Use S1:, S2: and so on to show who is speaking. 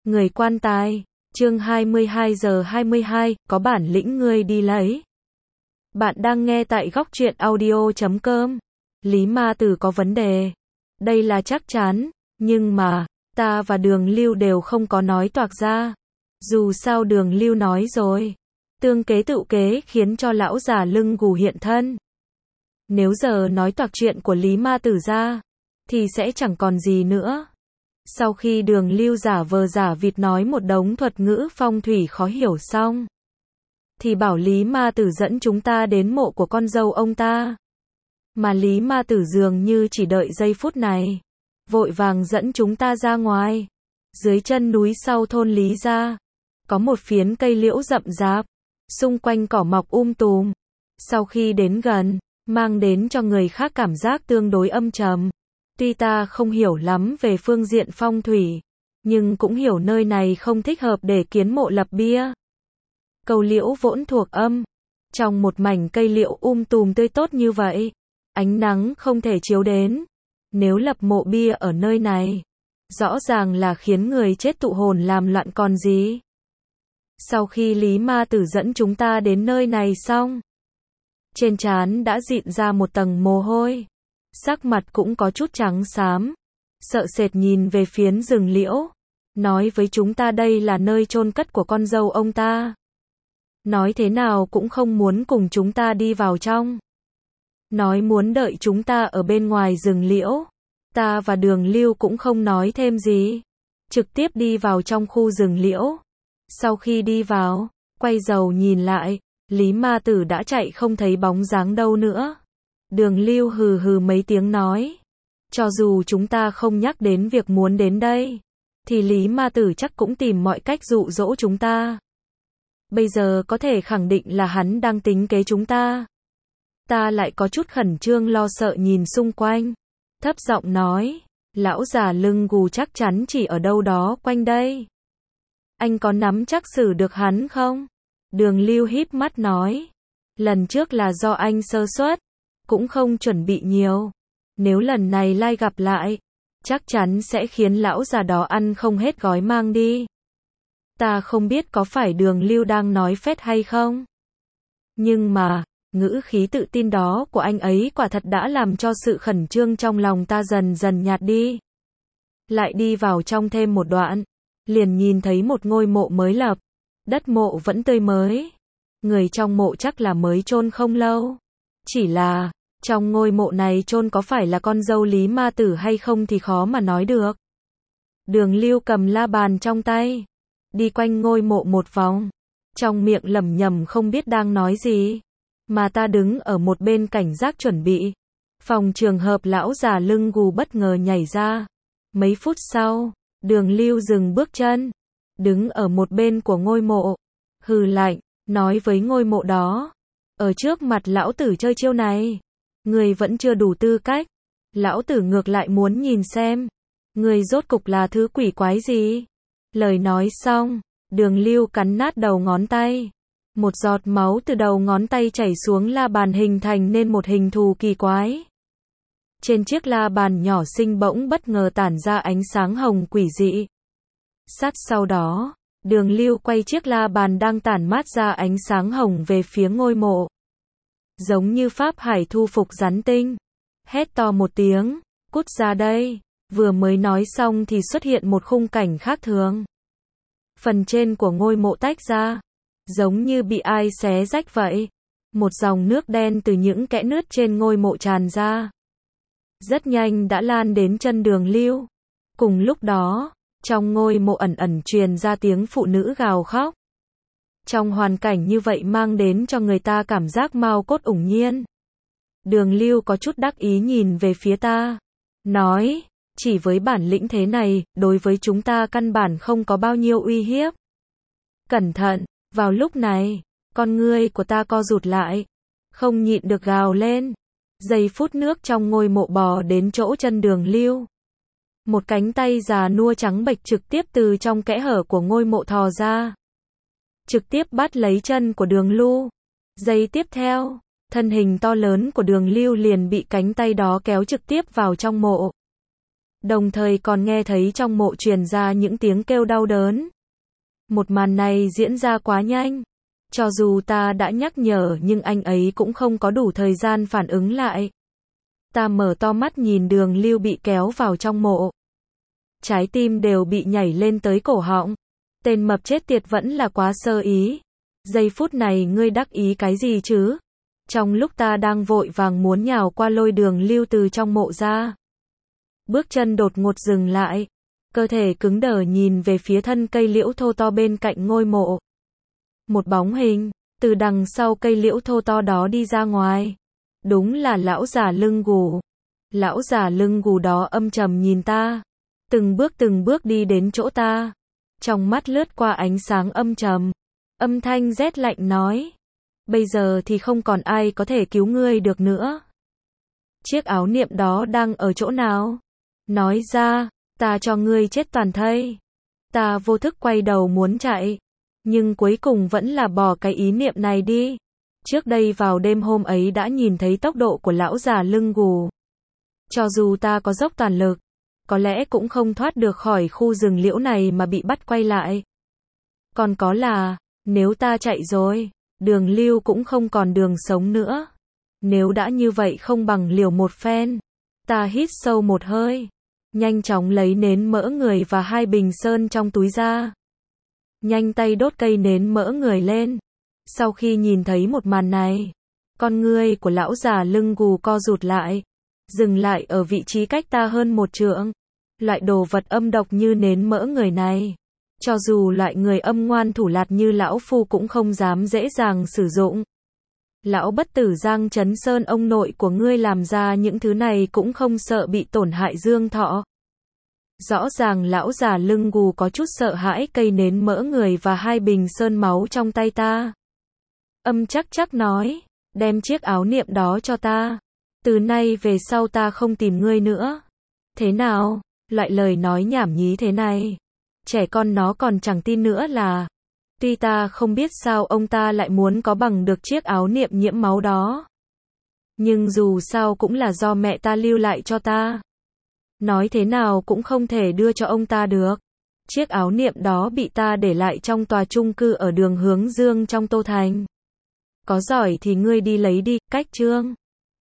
S1: Người quan tài, chương 22 giờ 22, có bản lĩnh ngươi đi lấy. Bạn đang nghe tại góc truyện audio.com. Lý Ma Tử có vấn đề. Đây là chắc chắn, nhưng mà, ta và Đường Lưu đều không có nói toạc ra. Dù sao Đường Lưu nói rồi. Tương kế tự kế khiến cho lão già lưng gù hiện thân. Nếu giờ nói toạc chuyện của Lý Ma Tử ra, thì sẽ chẳng còn gì nữa. Sau khi Đường Lưu giả vờ giả vịt nói một đống thuật ngữ phong thủy khó hiểu xong, thì bảo Lý Ma Tử dẫn chúng ta đến mộ của con dâu ông ta. Mà Lý Ma Tử dường như chỉ đợi giây phút này, vội vàng dẫn chúng ta ra ngoài. Dưới chân núi sau thôn Lý gia, có một phiến cây liễu rậm rạp, xung quanh cỏ mọc tùm. Sau khi đến gần, mang đến cho người khác cảm giác tương đối âm trầm. Tuy ta không hiểu lắm về phương diện phong thủy, nhưng cũng hiểu nơi này không thích hợp để kiến mộ lập bia. Cầu liễu vỗn thuộc âm. Trong một mảnh cây liễu tùm tươi tốt như vậy, ánh nắng không thể chiếu đến. Nếu lập mộ bia ở nơi này, rõ ràng là khiến người chết tụ hồn làm loạn còn gì. Sau khi Lý Ma Tử dẫn chúng ta đến nơi này xong, trên trán đã dịn ra một tầng mồ hôi. Sắc mặt cũng có chút trắng xám, sợ sệt nhìn về phiến rừng liễu, nói với chúng ta đây là nơi chôn cất của con dâu ông ta. Nói thế nào cũng không muốn cùng chúng ta đi vào trong. Nói muốn đợi chúng ta ở bên ngoài rừng liễu. Ta và Đường Lưu cũng không nói thêm gì, trực tiếp đi vào trong khu rừng liễu. Sau khi đi vào, quay đầu nhìn lại, Lý Ma Tử đã chạy không thấy bóng dáng đâu nữa. Đường Lưu hừ hừ mấy tiếng nói, cho dù chúng ta không nhắc đến việc muốn đến đây, thì Lý Ma Tử chắc cũng tìm mọi cách dụ dỗ chúng ta. Bây giờ có thể khẳng định là hắn đang tính kế chúng ta. Ta lại có chút khẩn trương lo sợ nhìn xung quanh, thấp giọng nói, lão già lưng gù chắc chắn chỉ ở đâu đó quanh đây. Anh có nắm chắc xử được hắn không? Đường Lưu híp mắt nói, lần trước là do anh sơ suất, cũng không chuẩn bị nhiều. Nếu lần này lai gặp lại, chắc chắn sẽ khiến lão già đó ăn không hết gói mang đi. Ta không biết có phải Đường Lưu đang nói phét hay không, nhưng mà, ngữ khí tự tin đó của anh ấy quả thật đã làm cho sự khẩn trương trong lòng ta dần dần nhạt đi. Lại đi vào trong thêm một đoạn, liền nhìn thấy một ngôi mộ mới lập. Đất mộ vẫn tươi mới. Người trong mộ chắc là mới chôn không lâu. Chỉ là, trong ngôi mộ này chôn có phải là con dâu Lý Ma Tử hay không thì khó mà nói được. Đường Lưu cầm la bàn trong tay, đi quanh ngôi mộ một vòng, trong miệng lẩm nhẩm không biết đang nói gì. Mà ta đứng ở một bên cảnh giác chuẩn bị, phòng trường hợp lão già lưng gù bất ngờ nhảy ra. Mấy phút sau, Đường Lưu dừng bước chân, đứng ở một bên của ngôi mộ, hừ lạnh, nói với ngôi mộ đó, ở trước mặt lão tử chơi chiêu này, người vẫn chưa đủ tư cách. Lão tử ngược lại muốn nhìn xem, người rốt cục là thứ quỷ quái gì. Lời nói xong, Đường Lưu cắn nát đầu ngón tay. Một giọt máu từ đầu ngón tay chảy xuống la bàn hình thành nên một hình thù kỳ quái. Trên chiếc la bàn nhỏ xinh bỗng bất ngờ tản ra ánh sáng hồng quỷ dị. Sát sau đó, Đường Lưu quay chiếc la bàn đang tản mát ra ánh sáng hồng về phía ngôi mộ. Giống như pháp hải thu phục rắn tinh. Hét to một tiếng, cút ra đây. Vừa mới nói xong thì xuất hiện một khung cảnh khác thường. Phần trên của ngôi mộ tách ra, giống như bị ai xé rách vậy. Một dòng nước đen từ những kẽ nứt trên ngôi mộ tràn ra. Rất nhanh đã lan đến chân Đường Lưu. Cùng lúc đó, trong ngôi mộ ẩn ẩn truyền ra tiếng phụ nữ gào khóc. Trong hoàn cảnh như vậy mang đến cho người ta cảm giác mao cốt ủng nhiên. Đường Lưu có chút đắc ý nhìn về phía ta, nói, chỉ với bản lĩnh thế này, đối với chúng ta căn bản không có bao nhiêu uy hiếp. Cẩn thận, vào lúc này, con ngươi của ta co rụt lại, không nhịn được gào lên. Giây phút nước trong ngôi mộ bò đến chỗ chân Đường Lưu. Một cánh tay già nua trắng bệch trực tiếp từ trong kẽ hở của ngôi mộ thò ra, trực tiếp bắt lấy chân của Đường Lưu. Giây tiếp theo, thân hình to lớn của Đường Lưu liền bị cánh tay đó kéo trực tiếp vào trong mộ. đồng thời còn nghe thấy trong mộ truyền ra những tiếng kêu đau đớn. Một màn này diễn ra quá nhanh. Cho dù ta đã nhắc nhở nhưng anh ấy cũng không có đủ thời gian phản ứng lại. Ta mở to mắt nhìn Đường Lưu bị kéo vào trong mộ. Trái tim đều bị nhảy lên tới cổ họng. Tên mập chết tiệt vẫn là quá sơ ý. Giây phút này ngươi đắc ý cái gì chứ? Trong lúc ta đang vội vàng muốn nhào qua lôi Đường Lưu từ trong mộ ra. Bước chân đột ngột dừng lại. Cơ thể cứng đờ nhìn về phía thân cây liễu thô to bên cạnh ngôi mộ. Một bóng hình, từ đằng sau cây liễu thô to đó đi ra ngoài. Đúng là lão già lưng gù. Lão già lưng gù đó âm trầm nhìn ta. Từng bước đi đến chỗ ta. Trong mắt lướt qua ánh sáng âm trầm. Âm thanh rét lạnh nói. Bây giờ thì không còn ai có thể cứu ngươi được nữa. Chiếc áo niệm đó đang ở chỗ nào? Nói ra, ta cho ngươi chết toàn thây. Ta vô thức quay đầu muốn chạy. Nhưng cuối cùng vẫn là bỏ cái ý niệm này đi. Trước đây vào đêm hôm ấy đã nhìn thấy tốc độ của lão già lưng gù. Cho dù ta có dốc toàn lực, có lẽ cũng không thoát được khỏi khu rừng liễu này mà bị bắt quay lại. Còn có là, nếu ta chạy rồi, Đường Lưu cũng không còn đường sống nữa. Nếu đã như vậy không bằng liều một phen. Ta hít sâu một hơi, nhanh chóng lấy nến mỡ người và 2 bình sơn trong túi ra. Nhanh tay đốt cây nến mỡ người lên. Sau khi nhìn thấy một màn này, con ngươi của lão già lưng gù co rụt lại, dừng lại ở vị trí cách ta hơn 1 trượng. Loại đồ vật âm độc như nến mỡ người này, cho dù loại người âm ngoan thủ lạt như lão phu cũng không dám dễ dàng sử dụng. Lão bất tử Giang Trấn Sơn ông nội của ngươi làm ra những thứ này cũng không sợ bị tổn hại dương thọ. Rõ ràng lão già lưng gù có chút sợ hãi cây nến mỡ người và 2 bình sơn máu trong tay ta. Âm chắc nói, đem chiếc áo niệm đó cho ta. Từ nay về sau ta không tìm ngươi nữa. Thế nào? Loại lời nói nhảm nhí thế này. Trẻ con nó còn chẳng tin nữa là. Tuy ta không biết sao ông ta lại muốn có bằng được chiếc áo niệm nhiễm máu đó. Nhưng dù sao cũng là do mẹ ta lưu lại cho ta. Nói thế nào cũng không thể đưa cho ông ta được. Chiếc áo niệm đó bị ta để lại trong tòa chung cư ở đường Hướng Dương trong Tô Thành. Có giỏi thì ngươi đi lấy đi, cách chương.